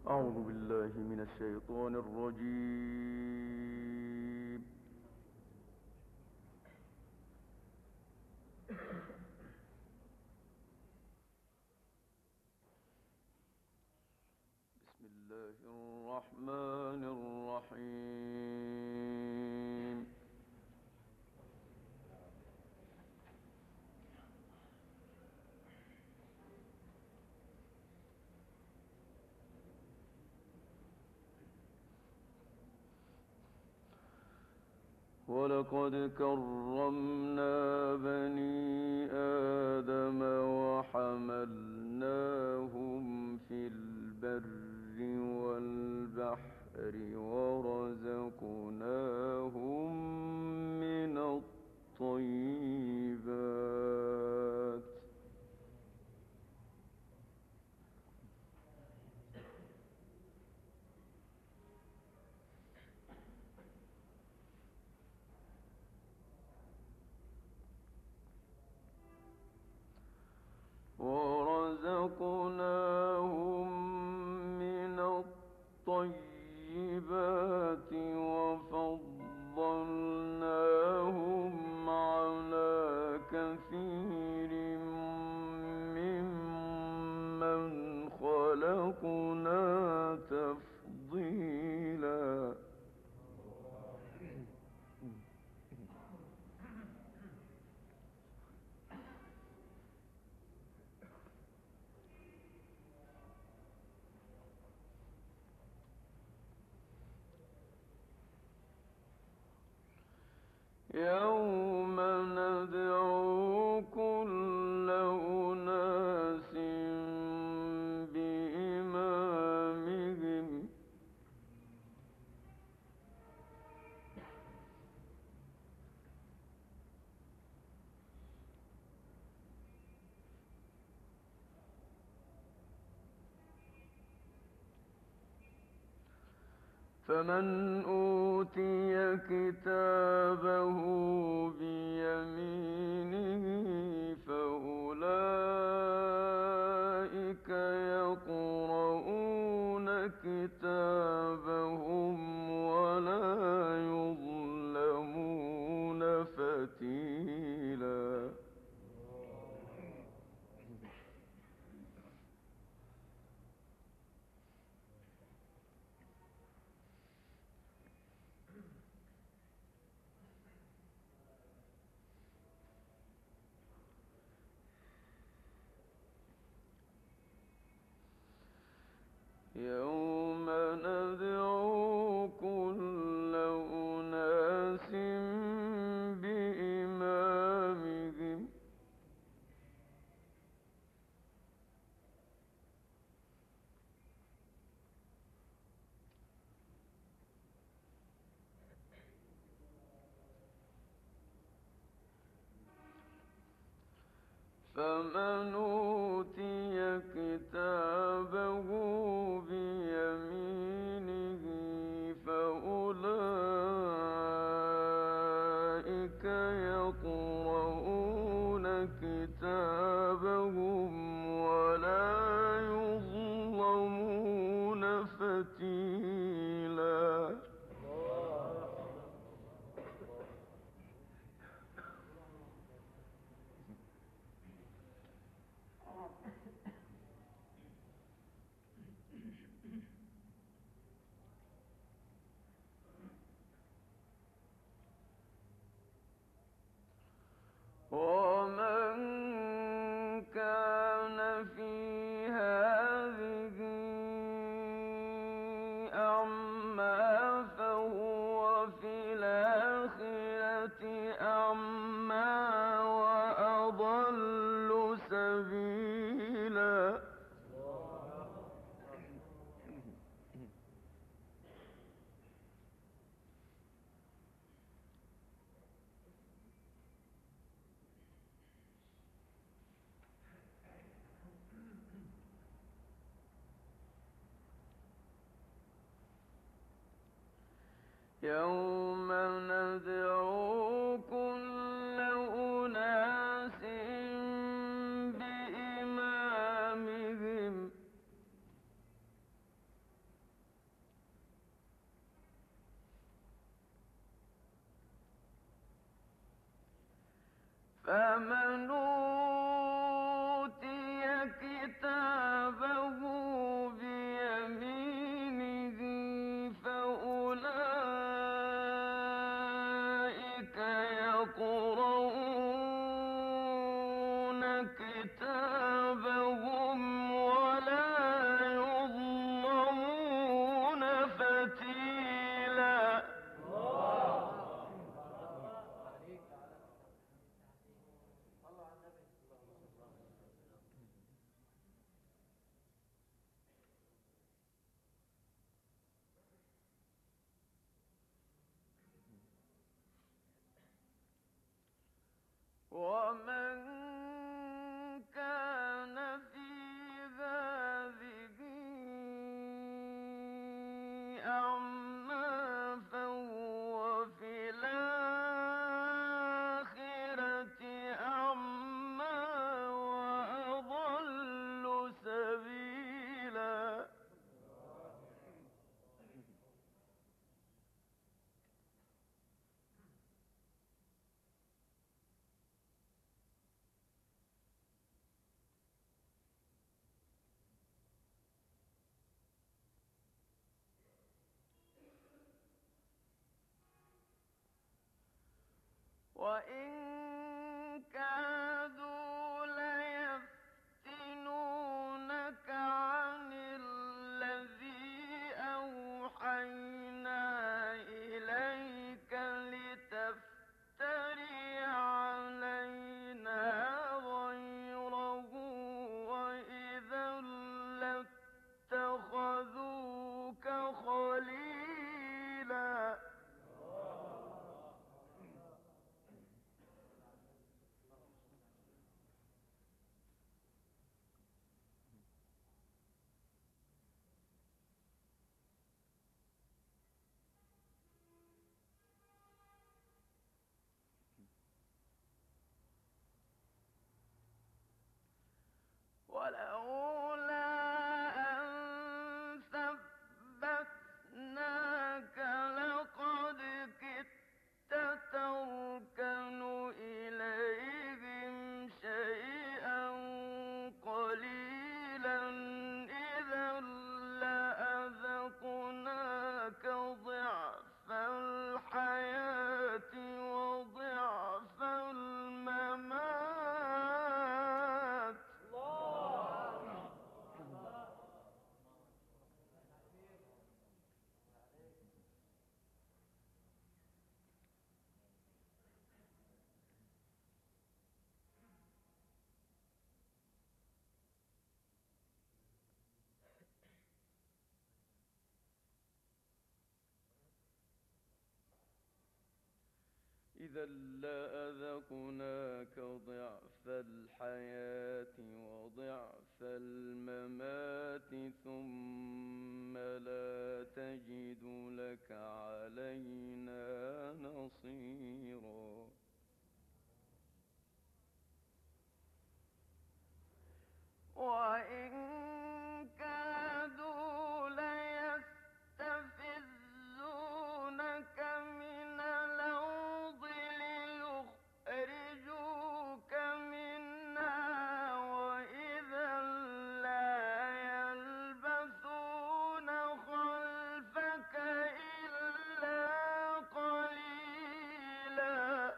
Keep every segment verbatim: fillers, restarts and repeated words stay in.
أعوذ بالله من الشيطان الرجيم. بسم الله الرحمن الرحيم. ولقد كرمنا بني آدم وحملناهم في البر والبحر ورزقناهم من الطيبات ورزقناهم من الطيبات وفضلناهم على كثير ممن خلقنا تفضيلا. يوم ندعو كل أناس بإمامهم فمن أوتي كتابه بيمينه فأولئك يقرؤون كتابهم ولا يظلمون فتيلا. يوم ندعو كل أناس بإمامهم فمن أوتي كتابه بيمينه فأولئك يقرؤون كتابهم ولا يظلمون فتيلا. ومن كان في هذه أعمى فهو في الآخرة أعمى وأضل سبيلا. يوم ندعو كل أناس بإمامهم فمن أوتي كتابه بيمينه فأولئك يقرؤون كتابهم ولا يظلمون فتيلا. ومن كان في هذه أعمى فهو في الآخرة أعمى وأضل سبيلا. وإن كادوا ليفتنونك عن الذي أوحينا إليك لتفتري علينا غيره وإذا لاتخذوك خليلا. ولولا أن ثبتناك لقد كدت تركن إليهم شيئا قليلا إذا لأذقناك ضعف الحياة وضعف الممات. إذا لأذقناك ضعف الحياة وضعف الممات ثم لا تجد لك علينا نصيرا. وإن كادوا ليستفزونك من الأرض ليخرجوك منها وإذا لا يلبثون خلفك إلا قليلا.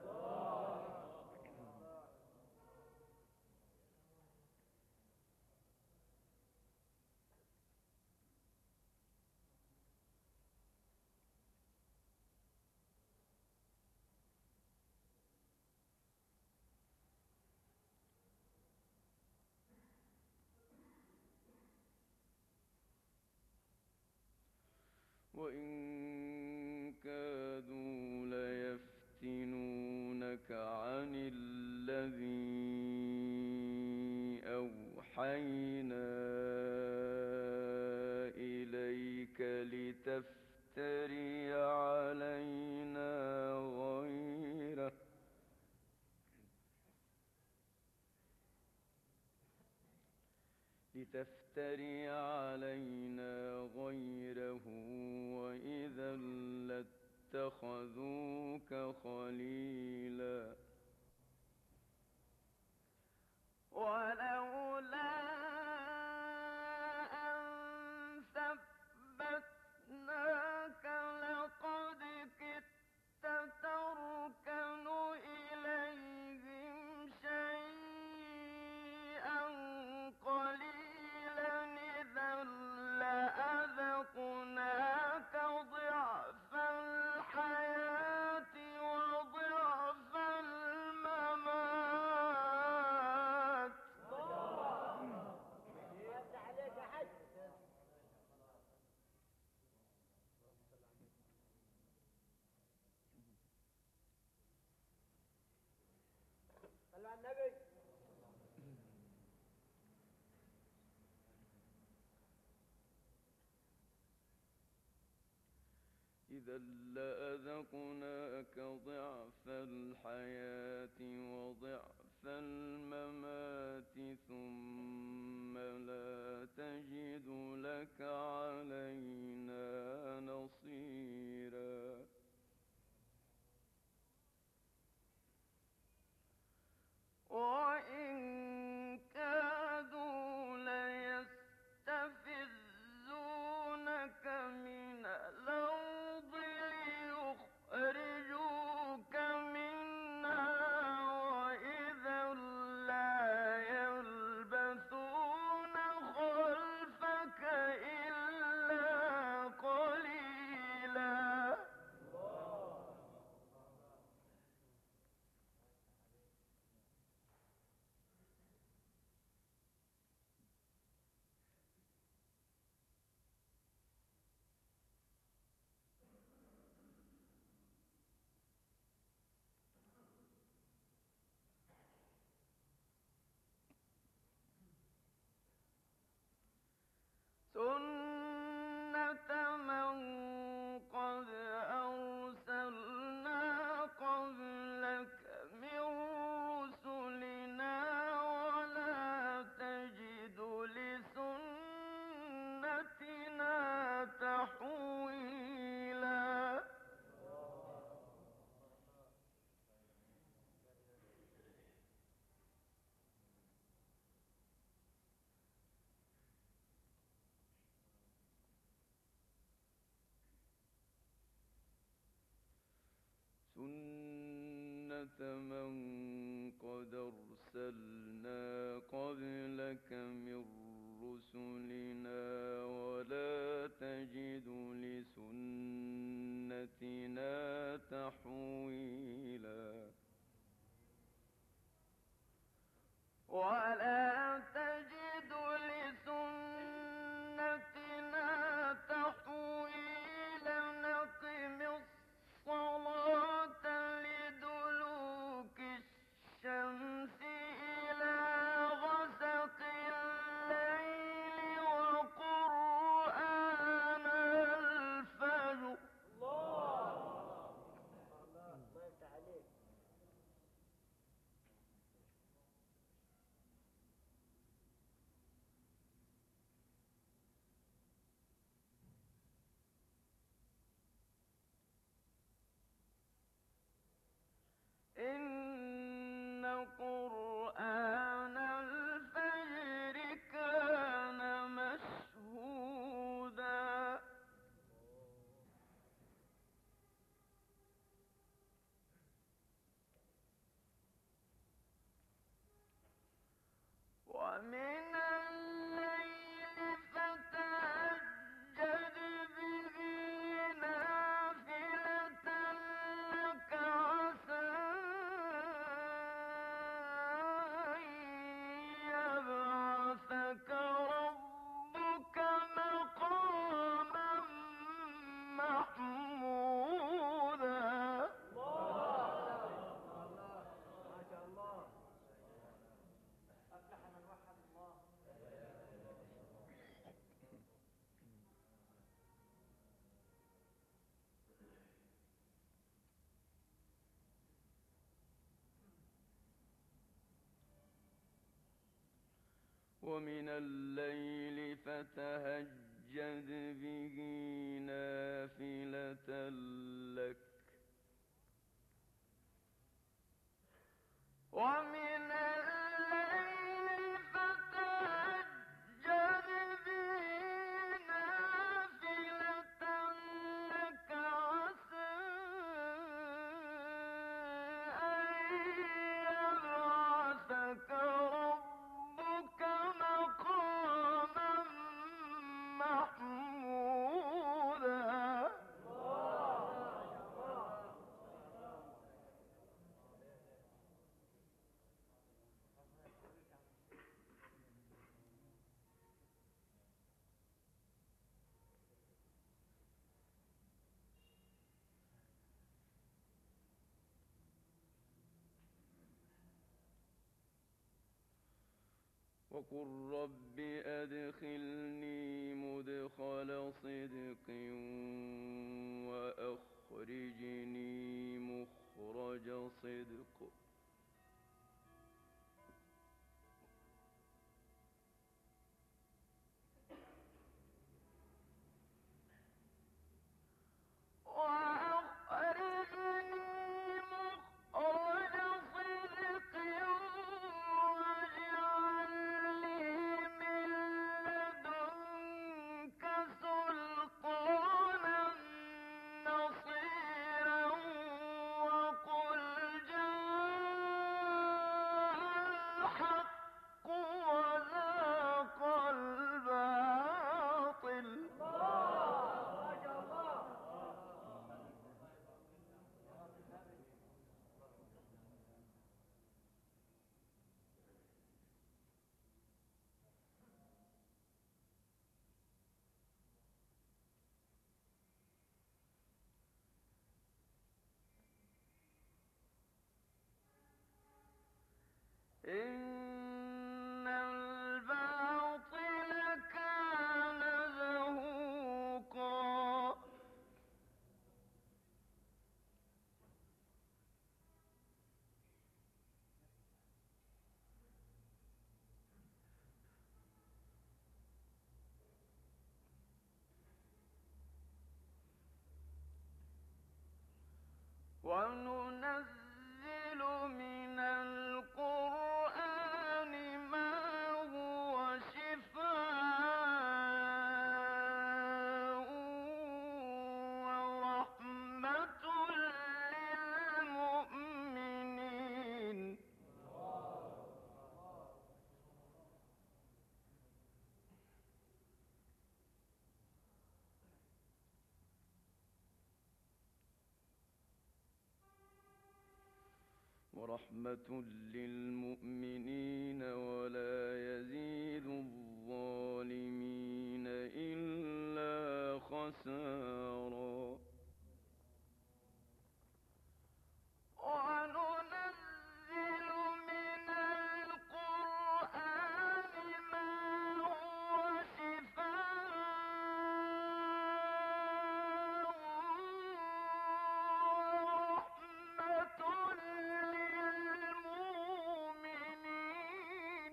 وإن كادوا ليفتنونك عن الذي أوحينا إليك لتفتري علينا غيره لتفتري علينا غيره وإذا لاتخذوك خليلا. ولولا أن ثبتناك لقد كدت تركن إليهم شيئا قليلا إذا لأذقناك ضعف الحياة وضعف الممات. صلوا على النبي. إذا لأذقناك ضعف الحياة وضعف الممات ثم لا تجد لك علينا نصيرا. وإن كادوا ليستفزونك من الأرض ليخرجوك منها وإذا لا يلبثون خلفك إلا قليلا. سنة من قد أرسلنا قبلك من رسلنا ولا تجد لسنتنا تحويلا. سنة من قد أرسلنا قبلك من رسلنا ولا تجد لسنتنا تحويلا. ولا تجد لسنتنا تحويلا. نقم الصلاة لدلوك الشمس إلى غسق الليل وقرآن الفجر. الله الله يفتح عليك. إن قرآن الفجر كان مشهودا. ومن الليل فتهجد به نافلة لك عسى أن يبعثك ربك مقاما محمودا. ما شاء الله. أفلح من وحد الله. ومن الليل فتهجد به نافلة لك ومن الليل وقل رب أدخلني مدخل صدق وأخرجني مخرج صدق إن الباطل كان زهوقا وننزل من القرآن ما هو شفاء ورحمة للمؤمنين ورحمة للمؤمنين ولا يزيد الظالمين إلا خسارا وننزل من القرآن ما هو شفاء ورحمة للمؤمنين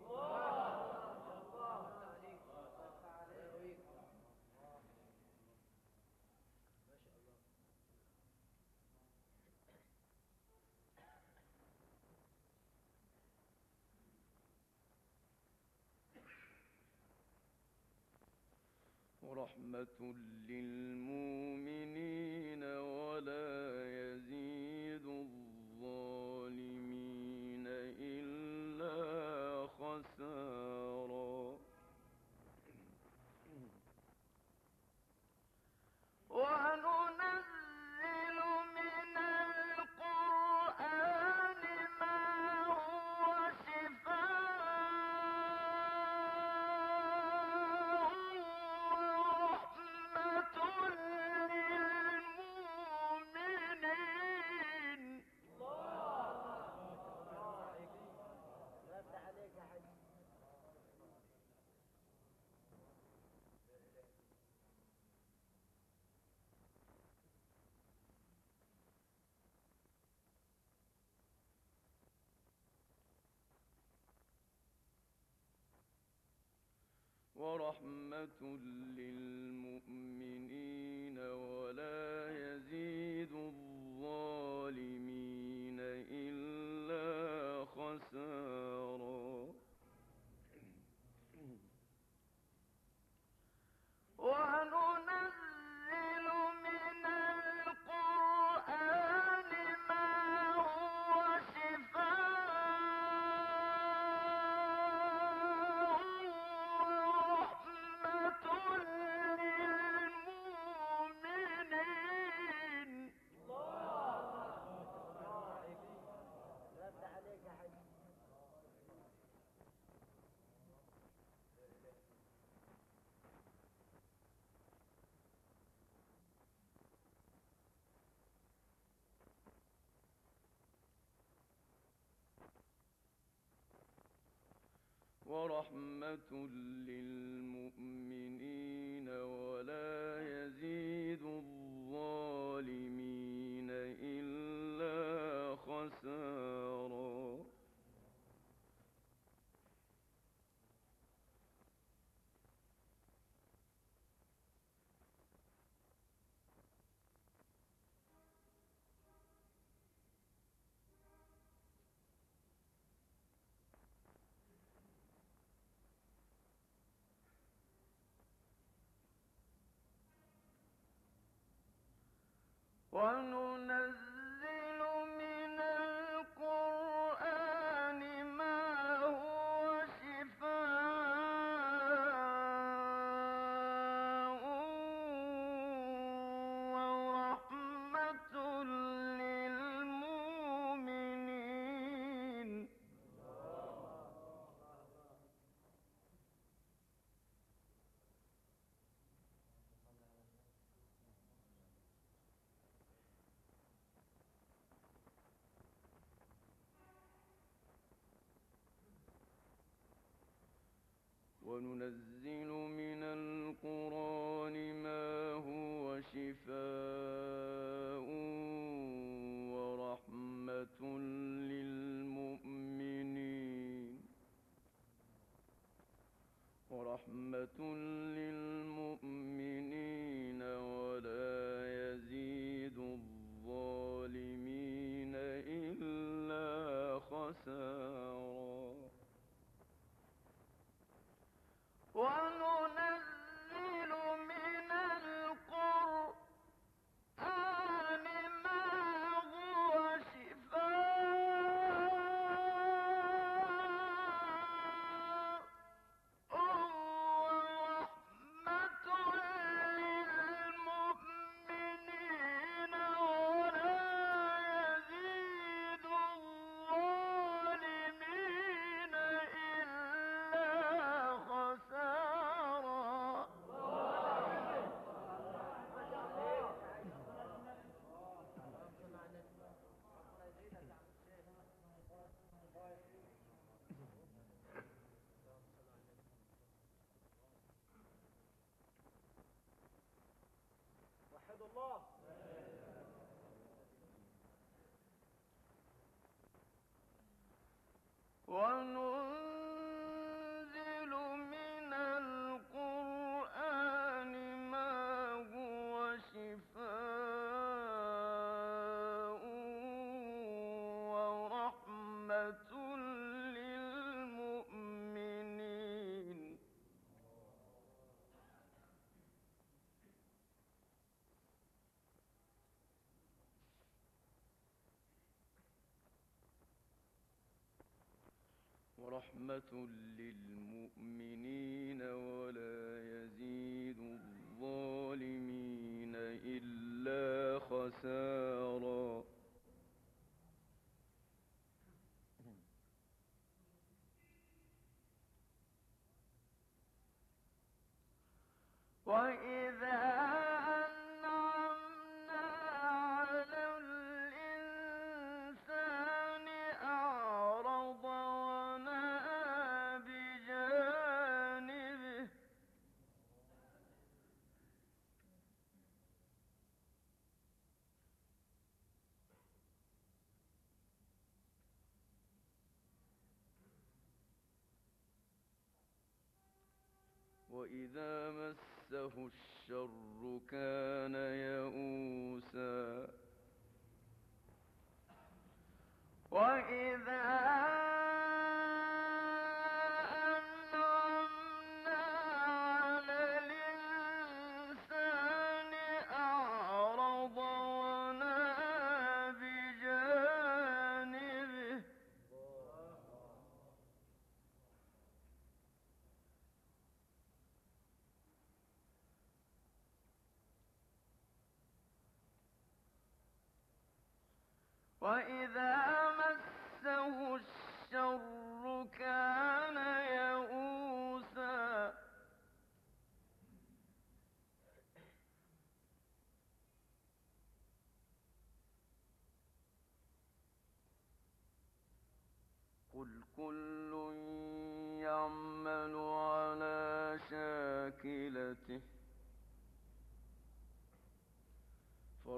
ورحمة للمؤمنين ولا يزيد الظالمين إلا خسارا وننزل من القرآن ما هو شفاء ورحمة للمؤمنين يفتح عليك يا حاج. ورحمة للمؤمنين ولا يزيد الظالمين إلا خسارا وننزل من القرآن ما هو شفاء ورحمة للمؤمنين ورحمة للمؤمنين ولا يزيد الظالمين إلا خسارا. وننزل من القرآن ما هو شفاء ورحمة للمؤمنين. وننزل من القرآن ما هو شفاء ورحمة للمؤمنين ورحمة للمؤمنين ولا يزيد الظالمين إلا خسارا. وننزل من القرآن ما هو شفاء ورحمة للمؤمنين ولا يزيد الظالمين إلا خسارا. وحد الله. وننزل من القرآن ما هو شفاء ورحمة للمؤمنين ورحمة للمؤمنين ولا يزيد الظالمين إلا خسارا. وإذا أنعمنا على الإنسان أعرض ونأى بجانبه وإذا مسه الشر كان يئوسا. وإذا أنعمنا على الإنسان أعرض ونأى بجانبه وإذا مسه الشر كان يئوسا. قل كل يعمل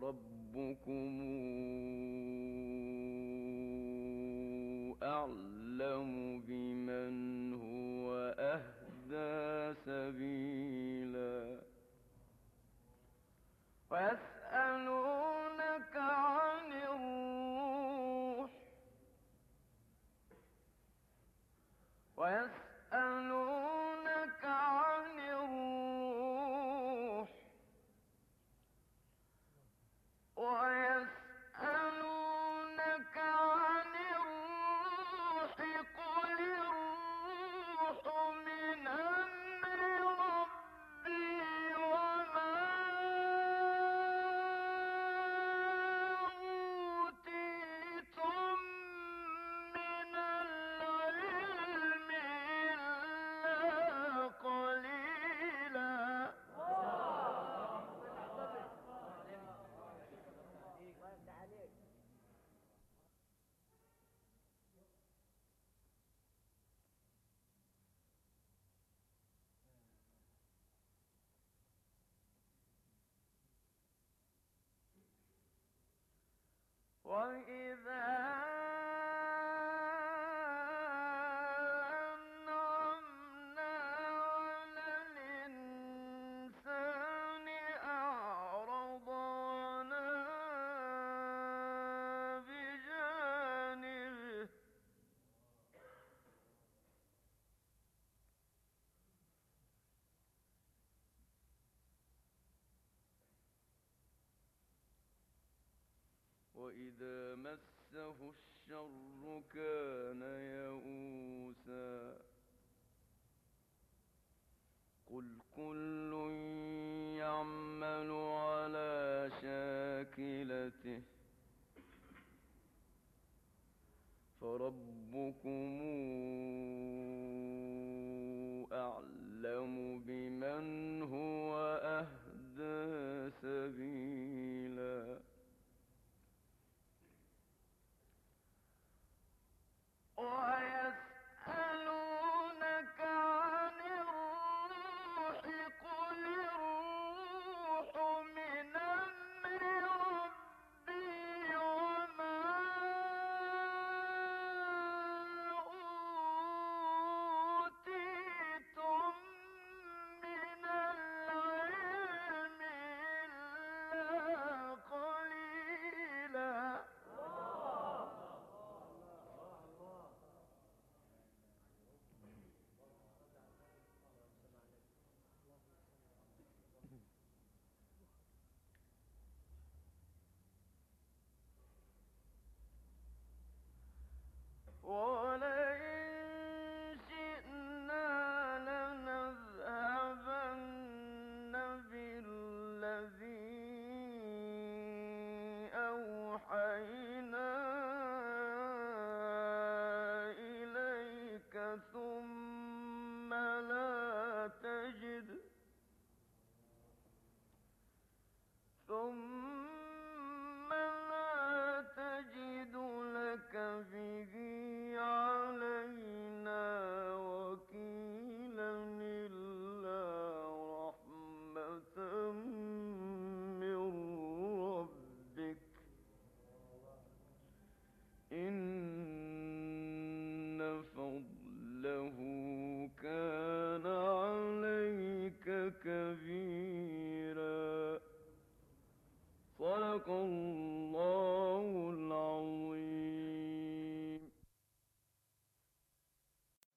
فربكم أعلم بمن هو أهدى سبيلا ويسألونك عن الروح ويسألونك عن الروح ويسألونك عن الروح قل الروح من أمر ربي وما أوتيتم من العلم إلا قليلا وانت عليك. وإذا أنعمنا على الإنسان أعرض ونأى بجانبه وإذا مسه الشر كان يئوسا قل كل يعمل على شاكلته فربكم أعلم بمن هو أهدى سبيلا ويسألونك عن الروح قل الروح من أمر ربي وما أوتيتم من العلم إلا قليلا ولئن شئنا لنذهبن بالذي أوحينا إليك ثم لا تجد ثم لا تجد لك به علينا وكيلا إلا رحمة من ربك إن فضله كان عليك كبيرا صدق الله